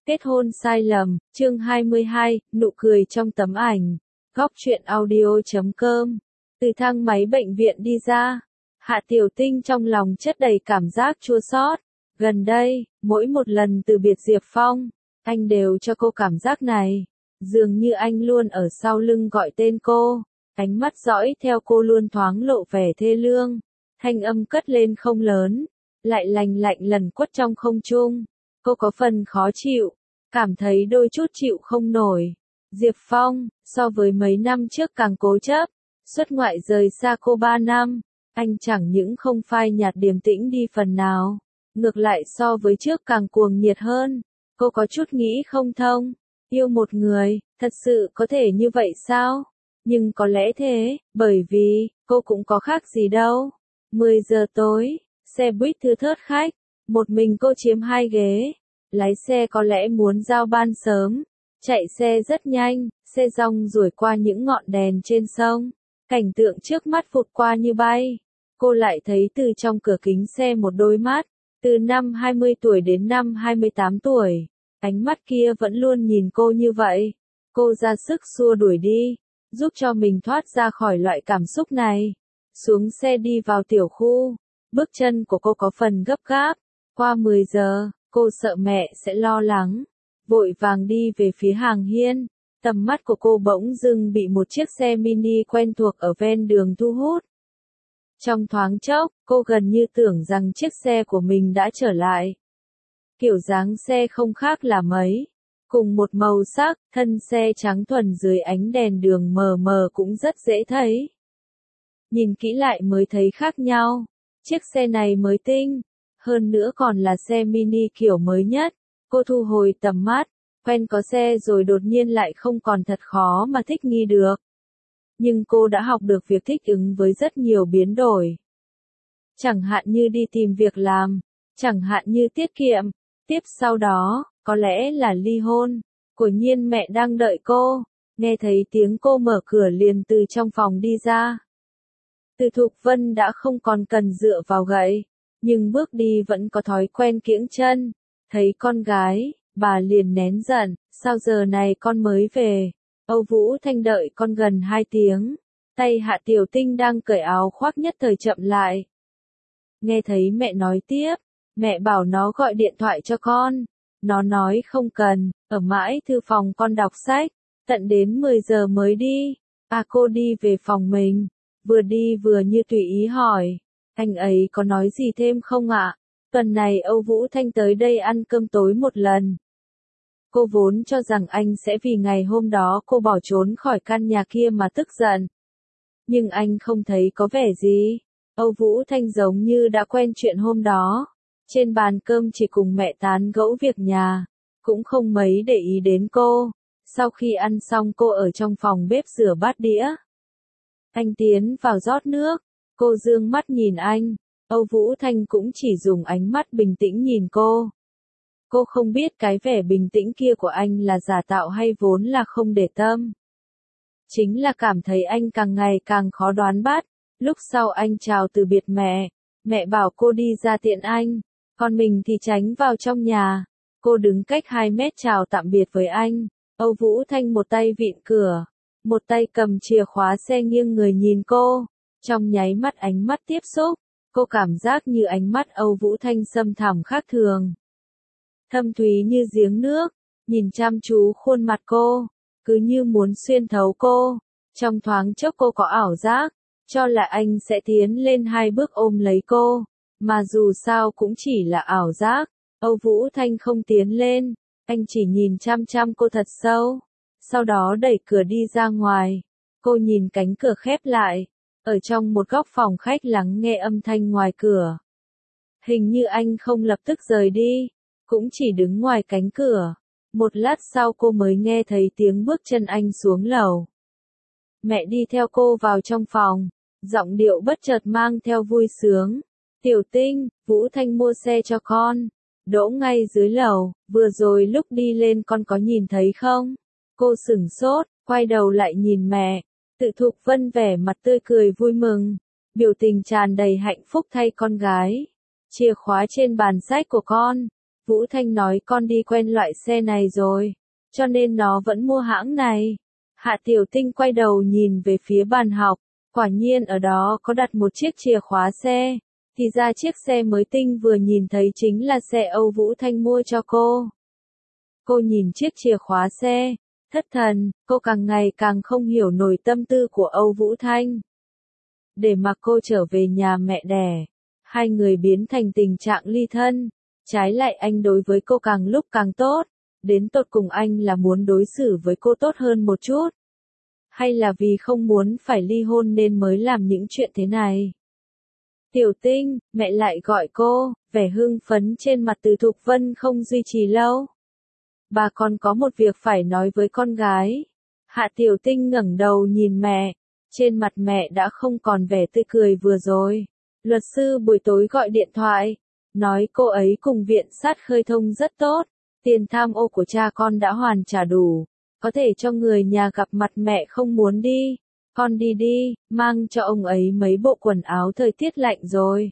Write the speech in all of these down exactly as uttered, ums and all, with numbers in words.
Kết hôn sai lầm, chương hai mươi hai, nụ cười trong tấm ảnh. Góc truyện audio chấm com. Từ thang máy bệnh viện đi ra, Hạ Tiểu Tinh trong lòng chất đầy cảm giác chua xót. Gần đây, mỗi một lần từ biệt Diệp Phong, anh đều cho cô cảm giác này. Dường như anh luôn ở sau lưng gọi tên cô, ánh mắt dõi theo cô luôn thoáng lộ vẻ thê lương. Thanh âm cất lên không lớn, lại lành lạnh lần quất trong không trung. Cô có phần khó chịu, cảm thấy đôi chút chịu không nổi. Diệp Phong, so với mấy năm trước càng cố chấp, xuất ngoại rời xa cô ba năm, anh chẳng những không phai nhạt điềm tĩnh đi phần nào, ngược lại so với trước càng cuồng nhiệt hơn. Cô có chút nghĩ không thông, yêu một người, thật sự có thể như vậy sao? Nhưng có lẽ thế, bởi vì, cô cũng có khác gì đâu. mười giờ tối, xe buýt thưa thớt khách, một mình cô chiếm hai ghế. Lái xe có lẽ muốn giao ban sớm, chạy xe rất nhanh, xe rong ruổi qua những ngọn đèn trên sông, cảnh tượng trước mắt vụt qua như bay. Cô lại thấy từ trong cửa kính xe một đôi mắt, từ năm hai mươi tuổi đến năm hai mươi tám tuổi, ánh mắt kia vẫn luôn nhìn cô như vậy. Cô ra sức xua đuổi đi, giúp cho mình thoát ra khỏi loại cảm xúc này. Xuống xe đi vào tiểu khu, bước chân của cô có phần gấp gáp, qua mười giờ. Cô sợ mẹ sẽ lo lắng, vội vàng đi về phía hàng hiên. Tầm mắt của cô bỗng dưng bị một chiếc xe mini quen thuộc ở ven đường thu hút. Trong thoáng chốc, cô gần như tưởng rằng chiếc xe của mình đã trở lại. Kiểu dáng xe không khác là mấy, cùng một màu sắc, thân xe trắng thuần dưới ánh đèn đường mờ mờ cũng rất dễ thấy. Nhìn kỹ lại mới thấy khác nhau, chiếc xe này mới tinh. Hơn nữa còn là xe mini kiểu mới nhất. Cô thu hồi tầm mắt, quen có xe rồi đột nhiên lại không còn thật khó mà thích nghi được. Nhưng cô đã học được việc thích ứng với rất nhiều biến đổi. Chẳng hạn như đi tìm việc làm, chẳng hạn như tiết kiệm, tiếp sau đó, có lẽ là ly hôn. Quả nhiên mẹ đang đợi cô, nghe thấy tiếng cô mở cửa liền từ trong phòng đi ra. Từ Thục Vân đã không còn cần dựa vào gậy, nhưng bước đi vẫn có thói quen kiễng chân. Thấy con gái, bà liền nén giận, sao giờ này con mới về? Âu Vũ Thanh đợi con gần hai tiếng, tay Hạ Tiểu Tinh đang cởi áo khoác nhất thời chậm lại. Nghe thấy mẹ nói tiếp, mẹ bảo nó gọi điện thoại cho con, nó nói không cần, ở mãi thư phòng con đọc sách, tận đến mười giờ mới đi. À cô đi về phòng mình, vừa đi vừa như tùy ý hỏi. Anh ấy có nói gì thêm không ạ? Tuần này Âu Vũ Thanh tới đây ăn cơm tối một lần. Cô vốn cho rằng anh sẽ vì ngày hôm đó cô bỏ trốn khỏi căn nhà kia mà tức giận. Nhưng anh không thấy có vẻ gì. Âu Vũ Thanh giống như đã quen chuyện hôm đó. Trên bàn cơm chỉ cùng mẹ tán gẫu việc nhà, cũng không mấy để ý đến cô. Sau khi ăn xong cô ở trong phòng bếp rửa bát đĩa. Anh tiến vào rót nước. Cô dương mắt nhìn anh, Âu Vũ Thanh cũng chỉ dùng ánh mắt bình tĩnh nhìn cô. Cô không biết cái vẻ bình tĩnh kia của anh là giả tạo hay vốn là không để tâm. Chính là cảm thấy anh càng ngày càng khó đoán bắt. Lúc sau anh chào từ biệt mẹ, mẹ bảo cô đi ra tiện anh, còn mình thì tránh vào trong nhà. Cô đứng cách hai mét chào tạm biệt với anh, Âu Vũ Thanh một tay vịn cửa, một tay cầm chìa khóa xe nghiêng người nhìn cô. Trong nháy mắt ánh mắt tiếp xúc, cô cảm giác như ánh mắt Âu Vũ Thanh sâm thẳm khác thường. Thâm thúy như giếng nước, nhìn chăm chú khuôn mặt cô, cứ như muốn xuyên thấu cô. Trong thoáng chốc cô có ảo giác, cho là anh sẽ tiến lên hai bước ôm lấy cô, mà dù sao cũng chỉ là ảo giác. Âu Vũ Thanh không tiến lên, anh chỉ nhìn chăm chăm cô thật sâu, sau đó đẩy cửa đi ra ngoài. Cô nhìn cánh cửa khép lại. Ở trong một góc phòng khách lắng nghe âm thanh ngoài cửa. Hình như anh không lập tức rời đi, cũng chỉ đứng ngoài cánh cửa. Một lát sau cô mới nghe thấy tiếng bước chân anh xuống lầu. Mẹ đi theo cô vào trong phòng, giọng điệu bất chợt mang theo vui sướng. Tiểu Tinh, Vũ Thanh mua xe cho con, đỗ ngay dưới lầu, vừa rồi lúc đi lên con có nhìn thấy không? Cô sửng sốt, quay đầu lại nhìn mẹ. Tự Thục Vân vẻ mặt tươi cười vui mừng, biểu tình tràn đầy hạnh phúc thay con gái. Chìa khóa trên bàn sách của con, Vũ Thanh nói con đi quen loại xe này rồi, cho nên nó vẫn mua hãng này. Hạ Tiểu Tinh quay đầu nhìn về phía bàn học, quả nhiên ở đó có đặt một chiếc chìa khóa xe, thì ra chiếc xe mới tinh vừa nhìn thấy chính là xe Âu Vũ Thanh mua cho cô. Cô nhìn chiếc chìa khóa xe, thất thần, cô càng ngày càng không hiểu nổi tâm tư của Âu Vũ Thanh. Để mặc cô trở về nhà mẹ đẻ, hai người biến thành tình trạng ly thân, trái lại anh đối với cô càng lúc càng tốt, đến tột cùng anh là muốn đối xử với cô tốt hơn một chút. Hay là vì không muốn phải ly hôn nên mới làm những chuyện thế này? Tiểu Tinh, mẹ lại gọi cô, vẻ hưng phấn trên mặt Từ Thục Vân không duy trì lâu. Bà còn có một việc phải nói với con gái. Hạ Tiểu Tinh ngẩng đầu nhìn mẹ, trên mặt mẹ đã không còn vẻ tươi cười vừa rồi. Luật sư buổi tối gọi điện thoại, nói cô ấy cùng viện sát khơi thông rất tốt, tiền tham ô của cha con đã hoàn trả đủ, có thể cho người nhà gặp mặt mẹ không muốn đi. Con đi đi, mang cho ông ấy mấy bộ quần áo thời tiết lạnh rồi.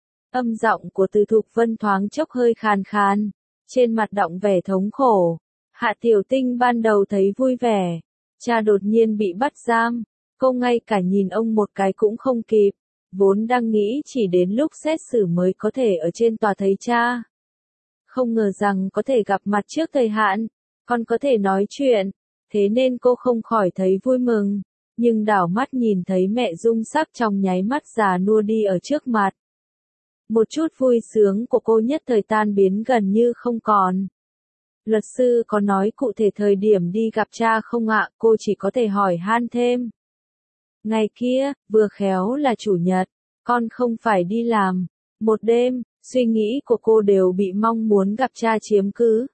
Âm giọng của Từ Thục Vân thoáng chốc hơi khàn khàn, trên mặt đọng vẻ thống khổ. Hạ Tiểu Tinh ban đầu thấy vui vẻ, cha đột nhiên bị bắt giam, cô ngay cả nhìn ông một cái cũng không kịp, vốn đang nghĩ chỉ đến lúc xét xử mới có thể ở trên tòa thấy cha. Không ngờ rằng có thể gặp mặt trước thời hạn, còn có thể nói chuyện, thế nên cô không khỏi thấy vui mừng. Nhưng đảo mắt nhìn thấy mẹ dung sắc trong nháy mắt già nua đi ở trước mặt. Một chút vui sướng của cô nhất thời tan biến gần như không còn. Luật sư có nói cụ thể thời điểm đi gặp cha không ạ? Cô chỉ có thể hỏi han thêm. Ngày kia, vừa khéo là chủ nhật, con không phải đi làm. Một đêm, suy nghĩ của cô đều bị mong muốn gặp cha chiếm cứ.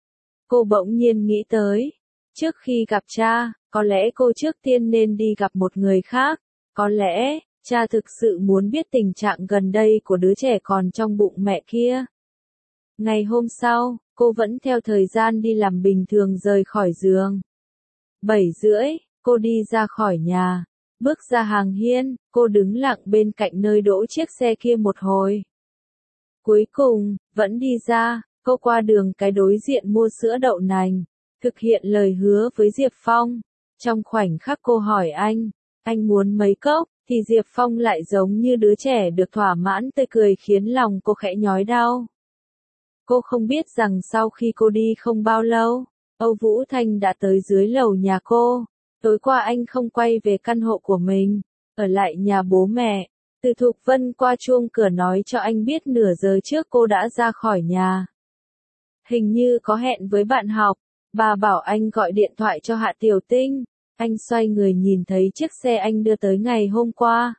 Cô bỗng nhiên nghĩ tới, trước khi gặp cha, có lẽ cô trước tiên nên đi gặp một người khác, có lẽ, cha thực sự muốn biết tình trạng gần đây của đứa trẻ còn trong bụng mẹ kia. Ngày hôm sau, cô vẫn theo thời gian đi làm bình thường rời khỏi giường. Bảy rưỡi, cô đi ra khỏi nhà, bước ra hàng hiên, cô đứng lặng bên cạnh nơi đỗ chiếc xe kia một hồi. Cuối cùng, vẫn đi ra, cô qua đường cái đối diện mua sữa đậu nành, thực hiện lời hứa với Diệp Phong. Trong khoảnh khắc cô hỏi anh, anh muốn mấy cốc, thì Diệp Phong lại giống như đứa trẻ được thỏa mãn tươi cười khiến lòng cô khẽ nhói đau. Cô không biết rằng sau khi cô đi không bao lâu, Âu Vũ Thanh đã tới dưới lầu nhà cô. Tối qua anh không quay về căn hộ của mình, ở lại nhà bố mẹ. Từ Thục Vân qua chuông cửa nói cho anh biết nửa giờ trước cô đã ra khỏi nhà. Hình như có hẹn với bạn học, bà bảo anh gọi điện thoại cho Hạ Tiểu Tinh. Anh xoay người nhìn thấy chiếc xe anh đưa tới ngày hôm qua.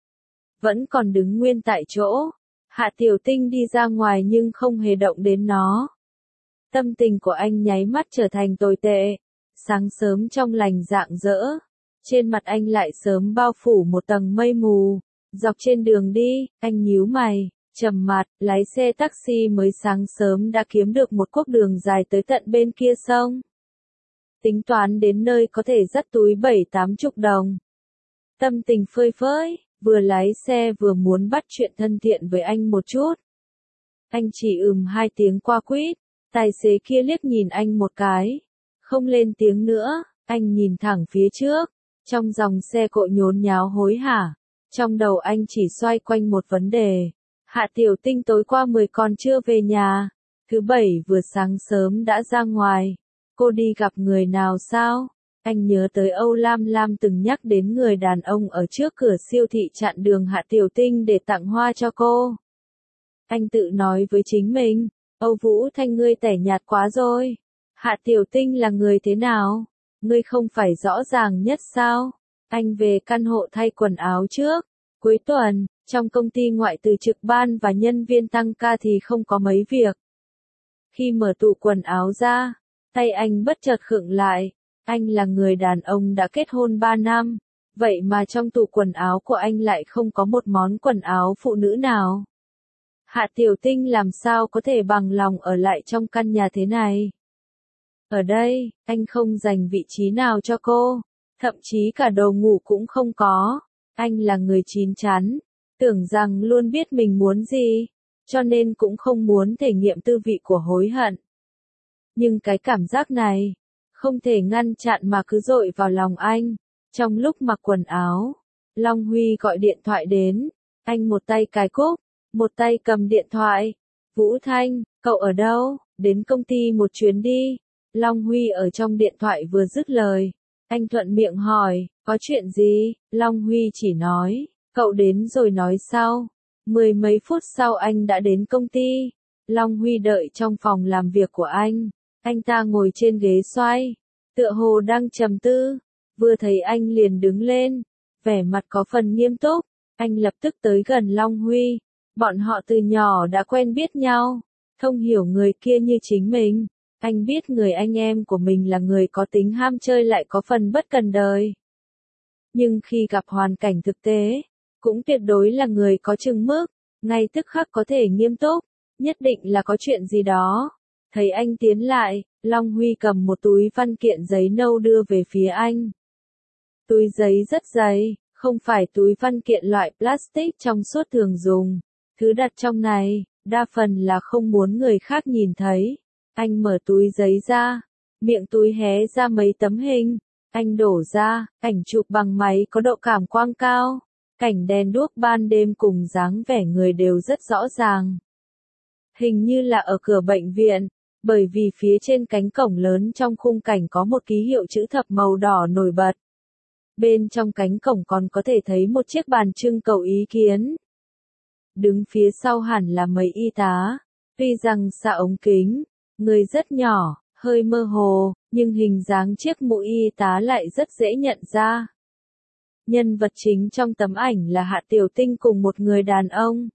Vẫn còn đứng nguyên tại chỗ. Hạ Tiểu Tinh đi ra ngoài nhưng không hề động đến nó. Tâm tình của anh nháy mắt trở thành tồi tệ. Sáng sớm trong lành rạng rỡ. Trên mặt anh lại sớm bao phủ một tầng mây mù. Dọc trên đường đi, anh nhíu mày, trầm mặt, lái xe taxi mới sáng sớm đã kiếm được một quốc đường dài tới tận bên kia sông. Tính toán đến nơi có thể dắt túi bảy tám chục đồng. Tâm tình phơi phới, vừa lái xe vừa muốn bắt chuyện thân thiện với anh một chút. Anh chỉ ừm hai tiếng qua quýt, tài xế kia liếc nhìn anh một cái. Không lên tiếng nữa, anh nhìn thẳng phía trước. Trong dòng xe cộ nhốn nháo hối hả. Trong đầu anh chỉ xoay quanh một vấn đề. Hạ Tiểu Tinh tối qua mười còn chưa về nhà. Thứ bảy vừa sáng sớm đã ra ngoài. Cô đi gặp người nào sao? Anh nhớ tới Âu Lam Lam từng nhắc đến người đàn ông ở trước cửa siêu thị chặn đường Hạ Tiểu Tinh để tặng hoa cho cô. Anh tự nói với chính mình, Âu Vũ Thanh ngươi tẻ nhạt quá rồi. Hạ Tiểu Tinh là người thế nào? Ngươi không phải rõ ràng nhất sao? Anh về căn hộ thay quần áo trước. Cuối tuần, trong công ty ngoại trừ trực ban và nhân viên tăng ca thì không có mấy việc. Khi mở tủ quần áo ra, tay anh bất chợt khựng lại. Anh là người đàn ông đã kết hôn ba năm. Vậy mà trong tủ quần áo của anh lại không có một món quần áo phụ nữ nào. Hạ Tiểu Tinh làm sao có thể bằng lòng ở lại trong căn nhà thế này? Ở đây, anh không dành vị trí nào cho cô. Thậm chí cả đồ ngủ cũng không có. Anh là người chín chắn. Tưởng rằng luôn biết mình muốn gì. cho nên cũng không muốn thể nghiệm tư vị của hối hận. Nhưng cái cảm giác này, không thể ngăn chặn mà cứ dội vào lòng anh. Trong lúc mặc quần áo, Long Huy gọi điện thoại đến, anh một tay cài cúc, một tay cầm điện thoại. Vũ Thanh, cậu ở đâu? Đến công ty một chuyến đi. Long Huy ở trong điện thoại vừa dứt lời. Anh thuận miệng hỏi, có chuyện gì? Long Huy chỉ nói, cậu đến rồi nói sau. Mười mấy phút sau anh đã đến công ty. Long Huy đợi trong phòng làm việc của anh. Anh ta ngồi trên ghế xoay, tựa hồ đang trầm tư. Vừa thấy anh liền đứng lên, vẻ mặt có phần nghiêm túc. Anh lập tức tới gần Long Huy. Bọn họ từ nhỏ đã quen biết nhau, thông hiểu người kia như chính mình. Anh biết người anh em của mình là người có tính ham chơi lại có phần bất cần đời. Nhưng khi gặp hoàn cảnh thực tế, cũng tuyệt đối là người có chừng mực, ngay tức khắc có thể nghiêm túc, nhất định là có chuyện gì đó. Thấy anh tiến lại, Long Huy cầm một túi văn kiện giấy nâu đưa về phía anh. Túi giấy rất dày, không phải túi văn kiện loại plastic trong suốt thường dùng. Thứ đặt trong này, đa phần là không muốn người khác nhìn thấy. Anh mở túi giấy ra, miệng túi hé ra mấy tấm hình. Anh đổ ra, ảnh chụp bằng máy có độ cảm quang cao. Cảnh đèn đuốc ban đêm cùng dáng vẻ người đều rất rõ ràng. Hình như là ở cửa bệnh viện, bởi vì phía trên cánh cổng lớn trong khung cảnh có một ký hiệu chữ thập màu đỏ nổi bật. Bên trong cánh cổng còn có thể thấy một chiếc bàn trưng cầu ý kiến. Đứng phía sau hẳn là mấy y tá, tuy rằng xa ống kính, người rất nhỏ, hơi mơ hồ, nhưng hình dáng chiếc mũ y tá lại rất dễ nhận ra. Nhân vật chính trong tấm ảnh là Hạ Tiểu Tinh cùng một người đàn ông.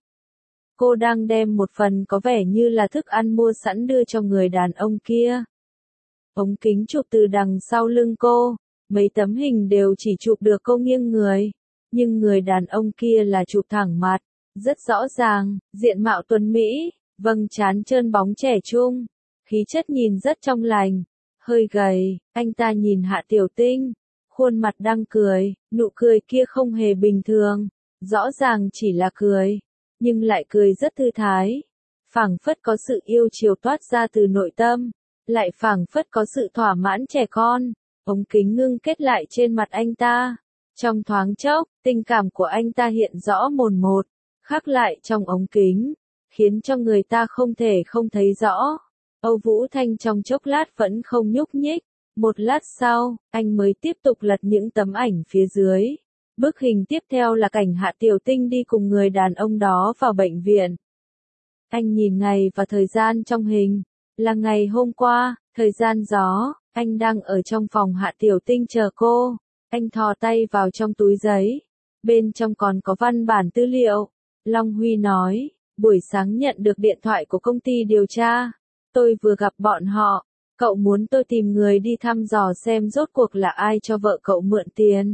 Cô đang đem một phần có vẻ như là thức ăn mua sẵn đưa cho người đàn ông kia. Ống kính chụp từ đằng sau lưng cô, mấy tấm hình đều chỉ chụp được cô nghiêng người, nhưng người đàn ông kia là chụp thẳng mặt, rất rõ ràng, diện mạo tuấn mỹ, vầng trán trơn bóng trẻ trung, khí chất nhìn rất trong lành, hơi gầy. Anh ta nhìn Hạ Tiểu Tinh, khuôn mặt đang cười, nụ cười kia không hề bình thường, rõ ràng chỉ là cười, nhưng lại cười rất thư thái, phảng phất có sự yêu chiều toát ra từ nội tâm, lại phảng phất có sự thỏa mãn trẻ con. Ống kính ngưng kết lại trên mặt anh ta, trong thoáng chốc, tình cảm của anh ta hiện rõ mồn một, khắc lại trong ống kính, khiến cho người ta không thể không thấy rõ. Âu Vũ Thanh trong chốc lát vẫn không nhúc nhích, một lát sau, anh mới tiếp tục lật những tấm ảnh phía dưới. Bức hình tiếp theo là cảnh Hạ Tiểu Tinh đi cùng người đàn ông đó vào bệnh viện. Anh nhìn ngày và thời gian trong hình, là ngày hôm qua, thời gian gió, anh đang ở trong phòng Hạ Tiểu Tinh chờ cô. Anh thò tay vào trong túi giấy, bên trong còn có văn bản tư liệu. Long Huy nói, buổi sáng nhận được điện thoại của công ty điều tra. Tôi vừa gặp bọn họ, cậu muốn tôi tìm người đi thăm dò xem rốt cuộc là ai cho vợ cậu mượn tiền.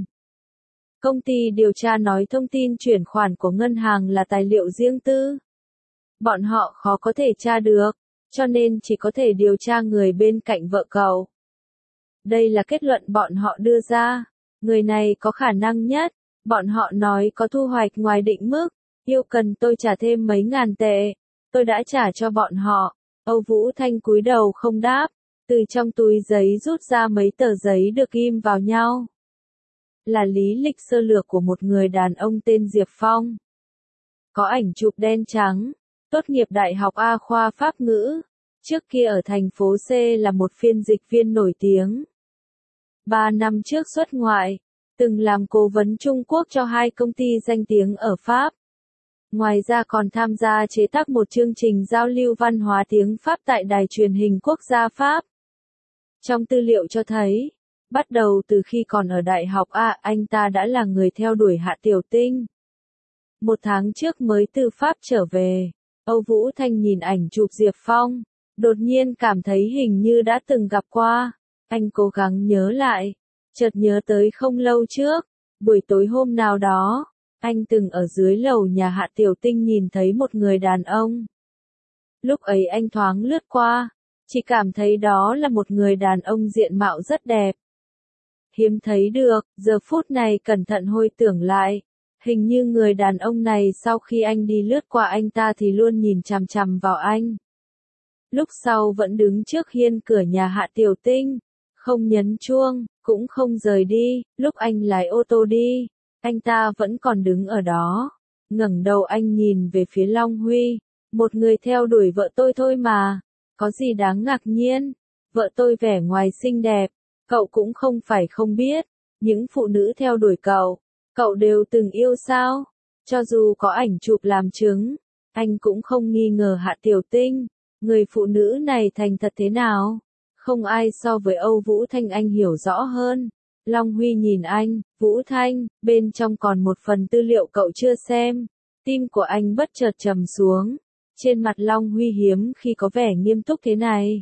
Công ty điều tra nói thông tin chuyển khoản của ngân hàng là tài liệu riêng tư. Bọn họ khó có thể tra được, cho nên chỉ có thể điều tra người bên cạnh vợ cậu. Đây là kết luận bọn họ đưa ra. Người này có khả năng nhất. Bọn họ nói có thu hoạch ngoài định mức, yêu cần tôi trả thêm mấy ngàn tệ. Tôi đã trả cho bọn họ. Âu Vũ Thanh cúi đầu không đáp, từ trong túi giấy rút ra mấy tờ giấy được ghim vào nhau. Là lý lịch sơ lược của một người đàn ông tên Diệp Phong. Có ảnh chụp đen trắng, tốt nghiệp Đại học A khoa Pháp ngữ, trước kia ở thành phố C là một phiên dịch viên nổi tiếng. Ba năm trước xuất ngoại, từng làm cố vấn Trung Quốc cho hai công ty danh tiếng ở Pháp. Ngoài ra còn tham gia chế tác một chương trình giao lưu văn hóa tiếng Pháp tại đài truyền hình quốc gia Pháp. Trong tư liệu cho thấy, bắt đầu từ khi còn ở đại học A, anh ta đã là người theo đuổi Hạ Tiểu Tinh. Một tháng trước mới từ Pháp trở về, Âu Vũ Thanh nhìn ảnh chụp Diệp Phong, đột nhiên cảm thấy hình như đã từng gặp qua. Anh cố gắng nhớ lại, chợt nhớ tới không lâu trước, buổi tối hôm nào đó, anh từng ở dưới lầu nhà Hạ Tiểu Tinh nhìn thấy một người đàn ông. Lúc ấy anh thoáng lướt qua, chỉ cảm thấy đó là một người đàn ông diện mạo rất đẹp. Hiếm thấy được, giờ phút này cẩn thận hồi tưởng lại, Hình như người đàn ông này sau khi anh đi lướt qua anh ta thì luôn nhìn chằm chằm vào anh. Lúc sau vẫn đứng trước hiên cửa nhà Hạ Tiểu Tinh, không nhấn chuông, cũng không rời đi. Lúc anh lái ô tô đi, anh ta vẫn còn đứng ở đó. Ngẩng đầu anh nhìn về phía Long Huy, một người theo đuổi vợ tôi thôi mà, có gì đáng ngạc nhiên, vợ tôi vẻ ngoài xinh đẹp, cậu cũng không phải không biết, những phụ nữ theo đuổi cậu, cậu đều từng yêu sao, cho dù có ảnh chụp làm chứng, anh cũng không nghi ngờ Hạ Tiểu Tinh, người phụ nữ này thành thật thế nào, không ai so với Âu Vũ Thanh anh hiểu rõ hơn. Long Huy nhìn anh, Vũ Thanh, bên trong còn một phần tư liệu cậu chưa xem. Tim của anh bất chợt trầm xuống. Trên mặt Long Huy hiếm khi có vẻ nghiêm túc thế này.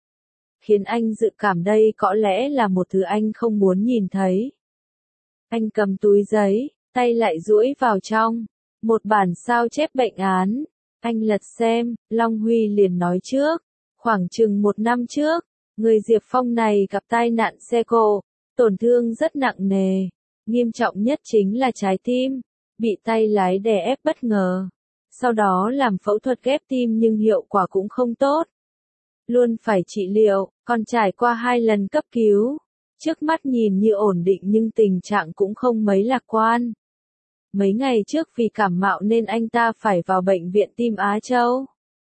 Khiến anh dự cảm đây có lẽ là một thứ anh không muốn nhìn thấy. Anh cầm túi giấy, tay lại duỗi vào trong. Một bản sao chép bệnh án. Anh lật xem, Long Huy liền nói trước. Khoảng chừng một năm trước, người Diệp Phong này gặp tai nạn xe cộ. Tổn thương rất nặng nề, nghiêm trọng nhất chính là trái tim, bị tay lái đè ép bất ngờ. Sau đó làm phẫu thuật ghép tim nhưng hiệu quả cũng không tốt. Luôn phải trị liệu, còn trải qua hai lần cấp cứu. Trước mắt nhìn như ổn định nhưng tình trạng cũng không mấy lạc quan. Mấy ngày trước vì cảm mạo nên anh ta phải vào bệnh viện tim Á Châu.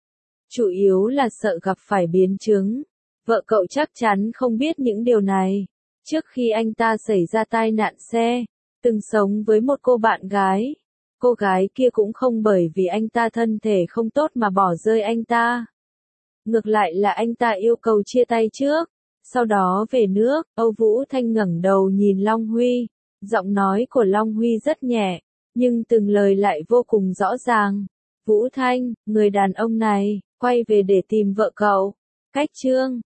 Chủ yếu là sợ gặp phải biến chứng. Vợ cậu chắc chắn không biết những điều này. Trước khi anh ta xảy ra tai nạn xe, từng sống với một cô bạn gái. Cô gái kia cũng không bởi vì anh ta thân thể không tốt mà bỏ rơi anh ta. Ngược lại là anh ta yêu cầu chia tay trước, sau đó về nước. Âu Vũ Thanh ngẩng đầu nhìn Long Huy, giọng nói của Long Huy rất nhẹ, nhưng từng lời lại vô cùng rõ ràng. Vũ Thanh, người đàn ông này, quay về để tìm vợ cậu. Cách chương